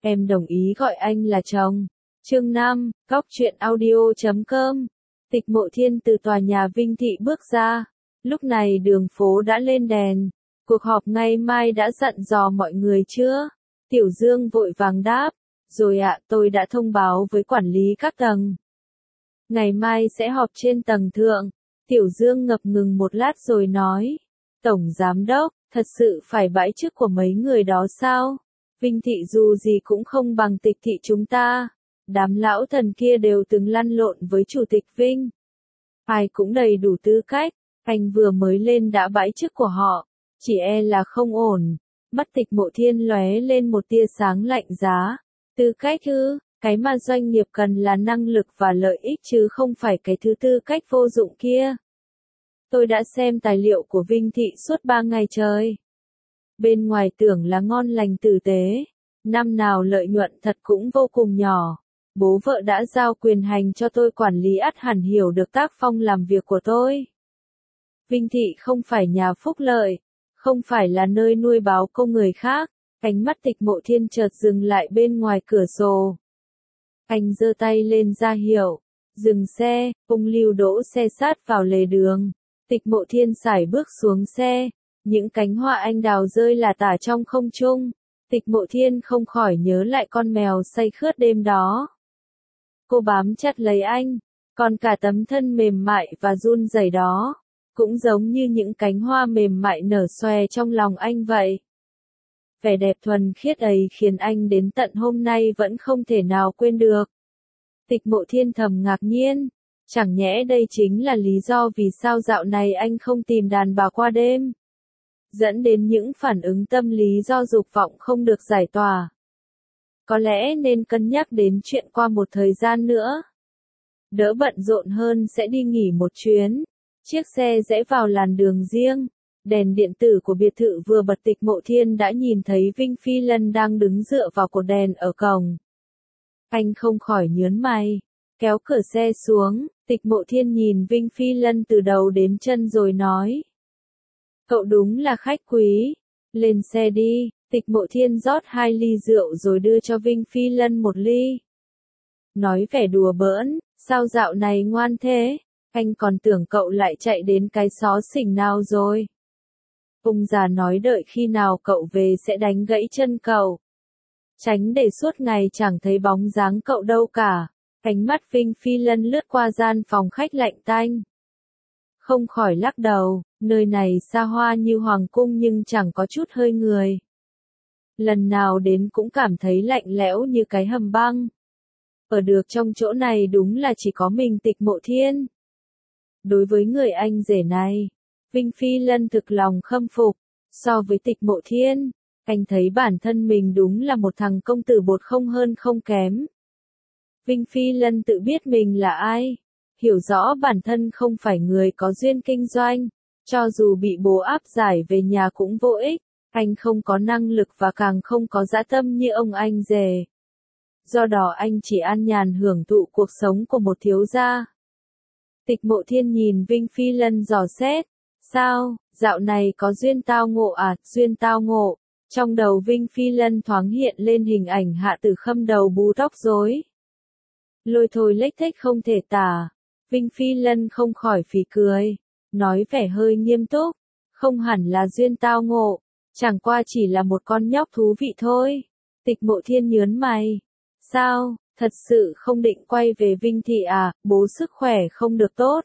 em đồng ý gọi anh là chồng. Chương 5, Góc truyện audio.com. Tịch Mộ Thiên từ tòa nhà Vinh Thị bước ra. Lúc này đường phố đã lên đèn. Cuộc họp ngày mai đã dặn dò mọi người chưa? Tiểu Dương vội vàng đáp. Rồi ạ, tôi đã thông báo với quản lý các tầng. Ngày mai sẽ họp trên tầng thượng. Tiểu Dương ngập ngừng một lát rồi nói. Tổng Giám Đốc, thật sự phải bãi chức của mấy người đó sao? Vinh Thị dù gì cũng không bằng Tịch Thị chúng ta. Đám lão thần kia đều từng lăn lộn với Chủ tịch Vinh. Ai cũng đầy đủ tư cách, anh vừa mới lên đã bãi chức của họ. Chỉ e là không ổn. Mắt Tịch Mộ Thiên lóe lên một tia sáng lạnh giá. Tư cách ư? Cái mà doanh nghiệp cần là năng lực và lợi ích chứ không phải cái thứ tư cách vô dụng kia. Tôi đã xem tài liệu của Vinh Thị suốt 3 ngày trời. Bên ngoài tưởng là ngon lành tử tế. Năm nào lợi nhuận thật cũng vô cùng nhỏ. Bố vợ đã giao quyền hành cho tôi quản lý, ắt hẳn hiểu được tác phong làm việc của tôi. Vinh Thị không phải nhà phúc lợi, không phải là nơi nuôi báo công người khác. Ánh mắt Tịch Mộ Thiên chợt dừng lại bên ngoài cửa sổ. Anh giơ tay lên ra hiệu, dừng xe, ông Lưu đỗ xe sát vào lề đường. Tịch Mộ Thiên sải bước xuống xe, những cánh hoa anh đào rơi lả tả trong không trung. Tịch Mộ Thiên không khỏi nhớ lại con mèo say khướt đêm đó. Cô bám chặt lấy anh, còn cả tấm thân mềm mại và run rẩy đó, cũng giống như những cánh hoa mềm mại nở xòe trong lòng anh vậy. Vẻ đẹp thuần khiết ấy khiến anh đến tận hôm nay vẫn không thể nào quên được. Tịch Mộ Thiên thầm ngạc nhiên, chẳng nhẽ đây chính là lý do vì sao dạo này anh không tìm đàn bà qua đêm, dẫn đến những phản ứng tâm lý do dục vọng không được giải tỏa. Có lẽ nên cân nhắc đến chuyện qua một thời gian nữa. Đỡ bận rộn hơn sẽ đi nghỉ một chuyến. Chiếc xe rẽ vào làn đường riêng. Đèn điện tử của biệt thự vừa bật, Tịch Mộ Thiên đã nhìn thấy Vinh Phi Lân đang đứng dựa vào cột đèn ở cổng. Anh không khỏi nhớn mày, kéo cửa xe xuống. Tịch Mộ Thiên nhìn Vinh Phi Lân từ đầu đến chân rồi nói. Cậu đúng là khách quý. Lên xe đi. Tịch Mộ Thiên rót 2 ly rượu rồi đưa cho Vinh Phi Lân 1 ly. Nói vẻ đùa bỡn, sao dạo này ngoan thế? Anh còn tưởng cậu lại chạy đến cái xó xỉnh nào rồi. Ông già nói đợi khi nào cậu về sẽ đánh gãy chân cậu. Tránh để suốt ngày chẳng thấy bóng dáng cậu đâu cả. Ánh mắt Vinh Phi Lân lướt qua gian phòng khách lạnh tanh. Không khỏi lắc đầu, nơi này xa hoa như hoàng cung nhưng chẳng có chút hơi người. Lần nào đến cũng cảm thấy lạnh lẽo như cái hầm băng. Ở được trong chỗ này đúng là chỉ có mình Tịch Mộ Thiên. Đối với người anh rể này, Vinh Phi Lân thực lòng khâm phục. So với Tịch Mộ Thiên, anh thấy bản thân mình đúng là một thằng công tử bột không hơn không kém. Vinh Phi Lân tự biết mình là ai, hiểu rõ bản thân không phải người có duyên kinh doanh, cho dù bị bố áp giải về nhà cũng vô ích. Anh không có năng lực và càng không có dã tâm như ông anh rể. Do đó anh chỉ an nhàn hưởng thụ cuộc sống của một thiếu gia. Tịch Mộ Thiên nhìn Vinh Phi Lân dò xét. Sao, dạo này có duyên tao ngộ à? Duyên tao ngộ. Trong đầu Vinh Phi Lân thoáng hiện lên hình ảnh Hạ Tử Khâm đầu bù tóc rối. Lôi thôi lếch thếch không thể tả. Vinh Phi Lân không khỏi phì cười. Nói vẻ hơi nghiêm túc. Không hẳn là duyên tao ngộ. Chẳng qua chỉ là một con nhóc thú vị thôi. Tịch Mộ Thiên nhớn mày. Sao, thật sự không định quay về Vinh Thị à? Bố sức khỏe không được tốt.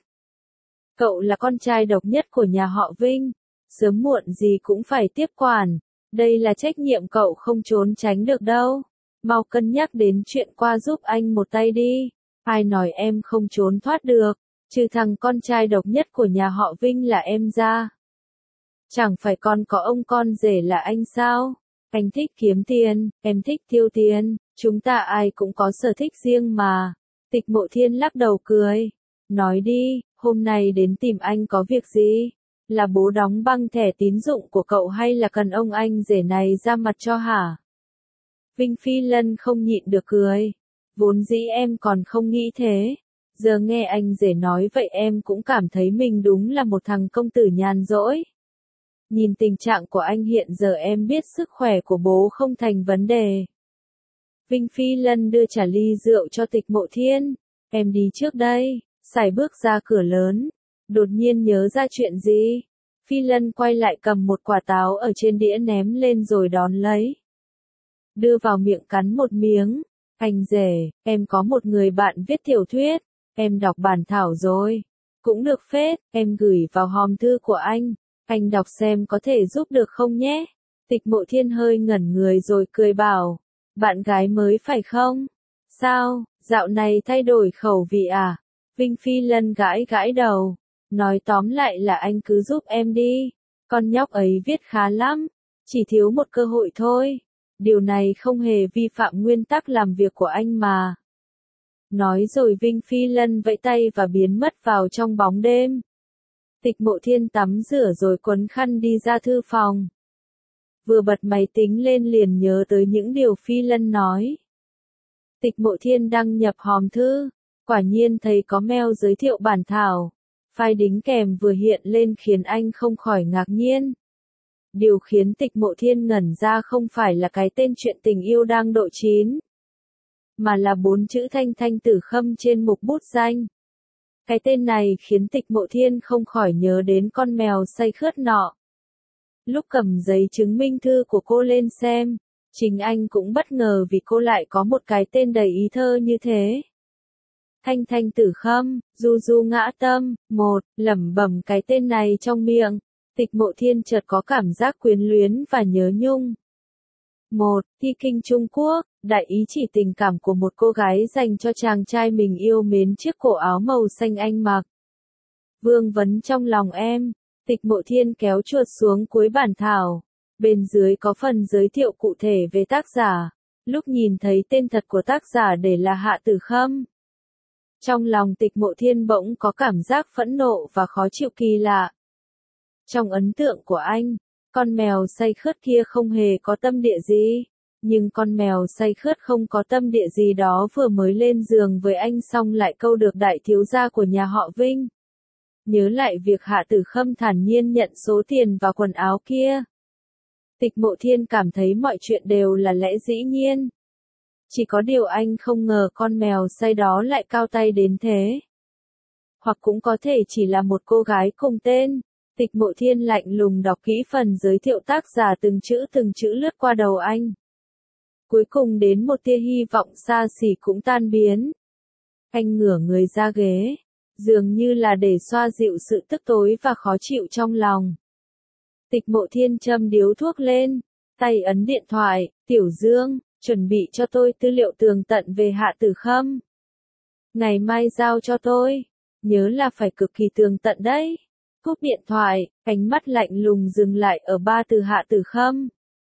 Cậu là con trai độc nhất của nhà họ Vinh. Sớm muộn gì cũng phải tiếp quản. Đây là trách nhiệm cậu không trốn tránh được đâu. Mau cân nhắc đến chuyện qua giúp anh một tay đi. Ai nói em không trốn thoát được. Trừ thằng con trai độc nhất của nhà họ Vinh là em ra. Chẳng phải còn có ông con rể là anh sao? Anh thích kiếm tiền, em thích tiêu tiền, chúng ta ai cũng có sở thích riêng mà. Tịch Mộ Thiên lắc đầu cười. Nói đi, hôm nay đến tìm anh có việc gì? Là bố đóng băng thẻ tín dụng của cậu hay là cần ông anh rể này ra mặt cho hả? Vinh Phi Lân không nhịn được cười. Vốn dĩ em còn không nghĩ thế. Giờ nghe anh rể nói vậy em cũng cảm thấy mình đúng là một thằng công tử nhàn rỗi. Nhìn tình trạng của anh hiện giờ em biết sức khỏe của bố không thành vấn đề. Vinh Phi Lân đưa trả ly rượu cho Tịch Mộ Thiên. Em đi trước đây. Sải bước ra cửa lớn. Đột nhiên nhớ ra chuyện gì. Phi Lân quay lại cầm một quả táo ở trên đĩa ném lên rồi đón lấy. Đưa vào miệng cắn một miếng. Anh rể, em có một người bạn viết tiểu thuyết. Em đọc bản thảo rồi. Cũng được phết, em gửi vào hòm thư của anh. Anh đọc xem có thể giúp được không nhé. Tịch Mộ Thiên hơi ngẩn người rồi cười bảo. Bạn gái mới phải không? Sao, dạo này thay đổi khẩu vị à? Vinh Phi Lân gãi gãi đầu. Nói tóm lại là anh cứ giúp em đi. Con nhóc ấy viết khá lắm. Chỉ thiếu một cơ hội thôi. Điều này không hề vi phạm nguyên tắc làm việc của anh mà. Nói rồi Vinh Phi Lân vẫy tay và biến mất vào trong bóng đêm. Tịch Mộ Thiên tắm rửa rồi quấn khăn đi ra thư phòng. Vừa bật máy tính lên liền nhớ tới những điều Phi Lân nói. Tịch Mộ Thiên đăng nhập hòm thư. Quả nhiên thấy có mail giới thiệu bản thảo. File đính kèm vừa hiện lên khiến anh không khỏi ngạc nhiên. Điều khiến Tịch Mộ Thiên ngẩn ra không phải là cái tên chuyện tình yêu đang độ chín, mà là 4 chữ Thanh Thanh Tử Khâm trên mục bút danh. Cái tên này khiến Tịch Mộ Thiên không khỏi nhớ đến con mèo say khướt nọ. Lúc cầm giấy chứng minh thư của cô lên xem, chính anh cũng bất ngờ vì cô lại có một cái tên đầy ý thơ như thế. Thanh Thanh Tử Khâm, Du Du Ngã Tâm, lẩm bẩm cái tên này trong miệng. Tịch Mộ Thiên chợt có cảm giác quyến luyến và nhớ nhung. Thi kinh Trung Quốc, đại ý chỉ tình cảm của một cô gái dành cho chàng trai mình yêu mến chiếc cổ áo màu xanh anh mặc. Vương vấn trong lòng em. Tịch Mộ Thiên kéo chuột xuống cuối bản thảo. Bên dưới có phần giới thiệu cụ thể về tác giả. Lúc nhìn thấy tên thật của tác giả để là Hạ Tử Khâm, trong lòng Tịch Mộ Thiên bỗng có cảm giác phẫn nộ và khó chịu kỳ lạ. Trong ấn tượng của anh, con mèo say khướt kia không hề có tâm địa gì. Nhưng con mèo say khướt không có tâm địa gì đó vừa mới lên giường với anh xong lại câu được đại thiếu gia của nhà họ Vinh. Nhớ lại việc Hạ Tử Khâm thản nhiên nhận số tiền và quần áo kia. Tịch Mộ Thiên cảm thấy mọi chuyện đều là lẽ dĩ nhiên. Chỉ có điều anh không ngờ con mèo say đó lại cao tay đến thế. Hoặc cũng có thể chỉ là một cô gái cùng tên. Tịch Mộ Thiên lạnh lùng đọc kỹ phần giới thiệu tác giả từng chữ lướt qua đầu anh. Cuối cùng đến một tia hy vọng xa xỉ cũng tan biến. Anh ngửa người ra ghế, dường như là để xoa dịu sự tức tối và khó chịu trong lòng. Tịch Mộ Thiên châm điếu thuốc lên, tay ấn điện thoại. Tiểu Dương, chuẩn bị cho tôi tư liệu tường tận về Hạ Tử Khâm. Ngày mai giao cho tôi, nhớ là phải cực kỳ tường tận đấy. Cúp điện thoại, ánh mắt lạnh lùng dừng lại ở 3 từ Hạ Tử Khâm.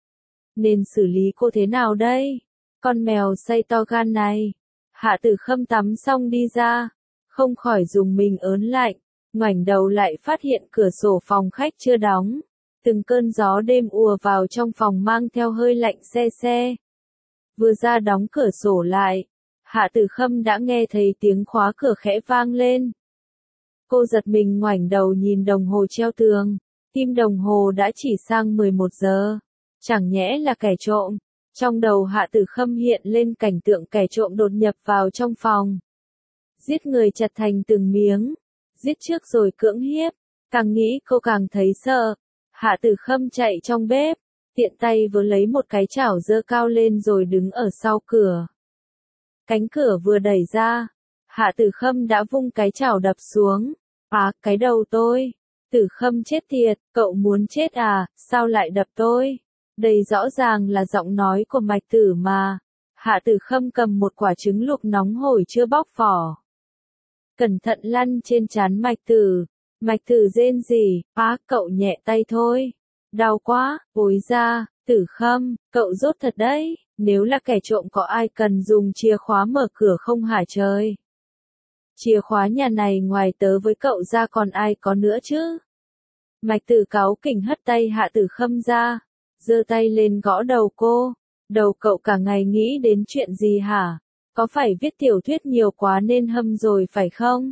Nên xử lý cô thế nào đây? Con mèo say to gan này. Hạ Tử Khâm tắm xong đi ra, không khỏi dùng mình ớn lạnh, ngoảnh đầu lại phát hiện cửa sổ phòng khách chưa đóng. Từng cơn gió đêm ùa vào trong phòng mang theo hơi lạnh se se. Vừa ra đóng cửa sổ lại, Hạ Tử Khâm đã nghe thấy tiếng khóa cửa khẽ vang lên. Cô giật mình ngoảnh đầu nhìn đồng hồ treo tường, tim đồng hồ đã chỉ sang 11 giờ. Chẳng nhẽ là kẻ trộm. Trong đầu Hạ Tử Khâm hiện lên cảnh tượng kẻ trộm đột nhập vào trong phòng. Giết người chặt thành từng miếng. Giết trước rồi cưỡng hiếp. Càng nghĩ cô càng thấy sợ. Hạ Tử Khâm chạy trong bếp, tiện tay vừa lấy một cái chảo giơ cao lên rồi đứng ở sau cửa. Cánh cửa vừa đẩy ra, Hạ Tử Khâm đã vung cái chảo đập xuống. Cái đầu tôi. Tử Khâm chết tiệt, cậu muốn chết à, sao lại đập tôi? Đây rõ ràng là giọng nói của Mạch Tử mà. Hạ Tử Khâm cầm một quả trứng luộc nóng hổi chưa bóc vỏ. Cẩn thận lăn trên trán Mạch Tử. Mạch Tử rên rỉ, cậu nhẹ tay thôi. Đau quá, ối ra, Tử Khâm, cậu rốt thật đấy. Nếu là kẻ trộm có ai cần dùng chìa khóa mở cửa không hả trời? Chìa khóa nhà này ngoài tớ với cậu ra còn ai có nữa chứ? Mạch Tử cáu kỉnh hất tay Hạ Tử Khâm ra, giơ tay lên gõ đầu cô. Đầu cậu cả ngày nghĩ đến chuyện gì hả? Có phải viết tiểu thuyết nhiều quá nên hâm rồi phải không?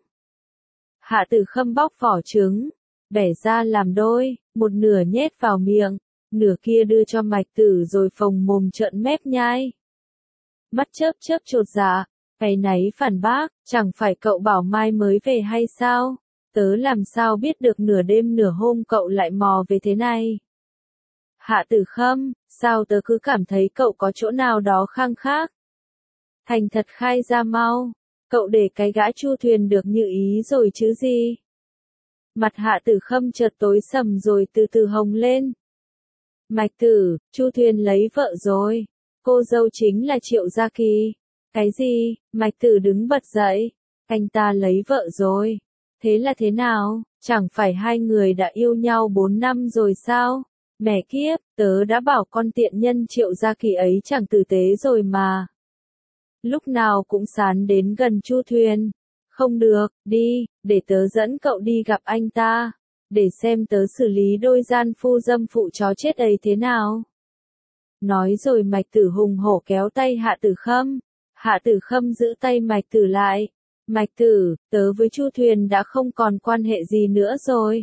Hạ Tử Khâm bóc vỏ trứng, bẻ ra làm đôi, một nửa nhét vào miệng, nửa kia đưa cho Mạch Tử rồi phồng mồm trợn mép nhai. mắt chớp chớp chột dạ, áy náy phản bác, chẳng phải cậu bảo mai mới về hay sao? Tớ làm sao biết được nửa đêm nửa hôm cậu lại mò về thế này? Hạ Tử Khâm, sao tớ cứ cảm thấy cậu có chỗ nào đó khăng khác? Thành thật khai ra mau, cậu để cái gã Chu Thuyền được như ý rồi chứ gì? Mặt Hạ Tử Khâm chợt tối sầm rồi từ từ hồng lên. Mạch Tử, Chu Thuyền lấy vợ rồi, cô dâu chính là Triệu Gia Kỳ. Cái gì? Mạch Tử đứng bật dậy, anh ta lấy vợ rồi. Thế là thế nào? Chẳng phải hai người đã yêu nhau 4 năm rồi sao? Mẹ kiếp, tớ đã bảo con tiện nhân Triệu Gia Kỳ ấy chẳng tử tế rồi mà. Lúc nào cũng sán đến gần Chu Thuyền. Không được, đi, để tớ dẫn cậu đi gặp anh ta. Để xem tớ xử lý đôi gian phu dâm phụ chó chết ấy thế nào. Nói rồi Mạch Tử hùng hổ kéo tay Hạ Tử Khâm. Hạ Tử Khâm giữ tay Mạch Tử lại. Mạch Tử, tớ với Chu Thuyền đã không còn quan hệ gì nữa rồi.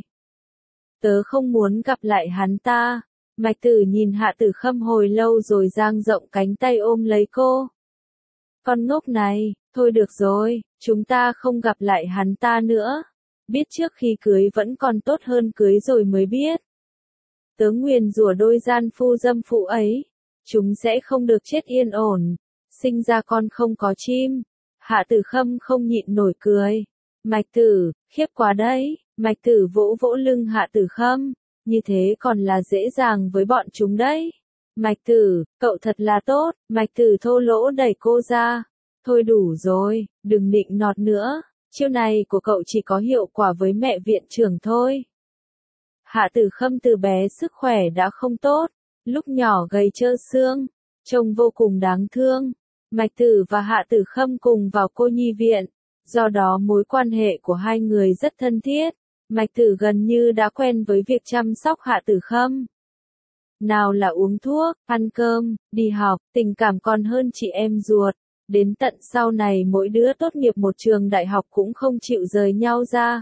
Tớ không muốn gặp lại hắn ta. Mạch Tử nhìn Hạ Tử Khâm hồi lâu rồi dang rộng cánh tay ôm lấy cô. Con ngốc này, thôi được rồi, chúng ta không gặp lại hắn ta nữa. Biết trước khi cưới vẫn còn tốt hơn cưới rồi mới biết. Tớ nguyền rủa đôi gian phu dâm phụ ấy. Chúng sẽ không được chết yên ổn. Sinh ra con không có chim. Hạ Tử Khâm không nhịn nổi cười. Mạch Tử, khiếp quá đấy. Mạch Tử vỗ vỗ lưng Hạ Tử Khâm. Như thế còn là dễ dàng với bọn chúng đấy. Mạch Tử, cậu thật là tốt. Mạch Tử thô lỗ đẩy cô ra. Thôi đủ rồi, đừng nịnh nọt nữa. Chiêu này của cậu chỉ có hiệu quả với mẹ viện trưởng thôi. Hạ Tử Khâm từ bé sức khỏe đã không tốt. Lúc nhỏ gầy trơ xương. Trông vô cùng đáng thương. Mạch Tử và Hạ Tử Khâm cùng vào cô nhi viện. Do đó mối quan hệ của hai người rất thân thiết. Mạch Tử gần như đã quen với việc chăm sóc Hạ Tử Khâm. Nào là uống thuốc, ăn cơm, đi học, tình cảm còn hơn chị em ruột. Đến tận sau này mỗi đứa tốt nghiệp một trường đại học cũng không chịu rời nhau ra.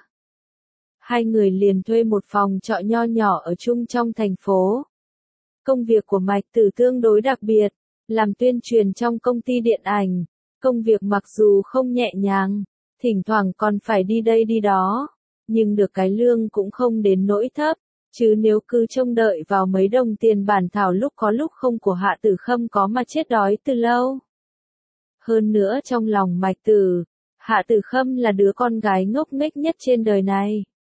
Hai người liền thuê một phòng trọ nho nhỏ ở chung trong thành phố. Công việc của Mạch Tử tương đối đặc biệt, làm tuyên truyền trong công ty điện ảnh. Công việc mặc dù không nhẹ nhàng, thỉnh thoảng còn phải đi đây đi đó, nhưng được cái lương cũng không đến nỗi thấp, chứ nếu cứ trông đợi vào mấy đồng tiền bản thảo lúc có lúc không của Hạ Tử Khâm có mà chết đói từ lâu. Hơn nữa trong lòng Mạch Tử, Hạ Tử Khâm là đứa con gái ngốc nghếch nhất trên đời này.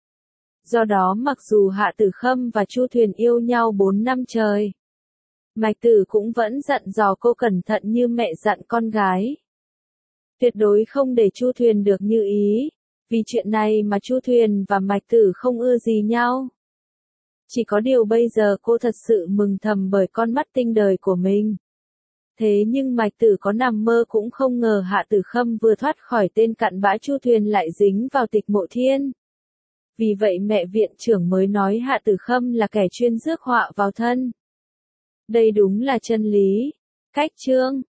Do đó mặc dù Hạ Tử Khâm và Chu Thuyền yêu nhau 4 năm trời, Mạch Tử cũng vẫn dặn dò cô cẩn thận như mẹ dặn con gái. Tuyệt đối không để Chu Thuyền được như ý, vì chuyện này mà Chu Thuyền và Mạch Tử không ưa gì nhau. Chỉ có điều bây giờ cô thật sự mừng thầm bởi con mắt tinh đời của mình. Thế nhưng Mạch Tử có nằm mơ cũng không ngờ Hạ Tử Khâm vừa thoát khỏi tên cặn bã Chu Thuyền lại dính vào Tịch Mộ Thiên. Vì vậy mẹ viện trưởng mới nói Hạ Tử Khâm là kẻ chuyên rước họa vào thân. Đây đúng là chân lý. Cách chương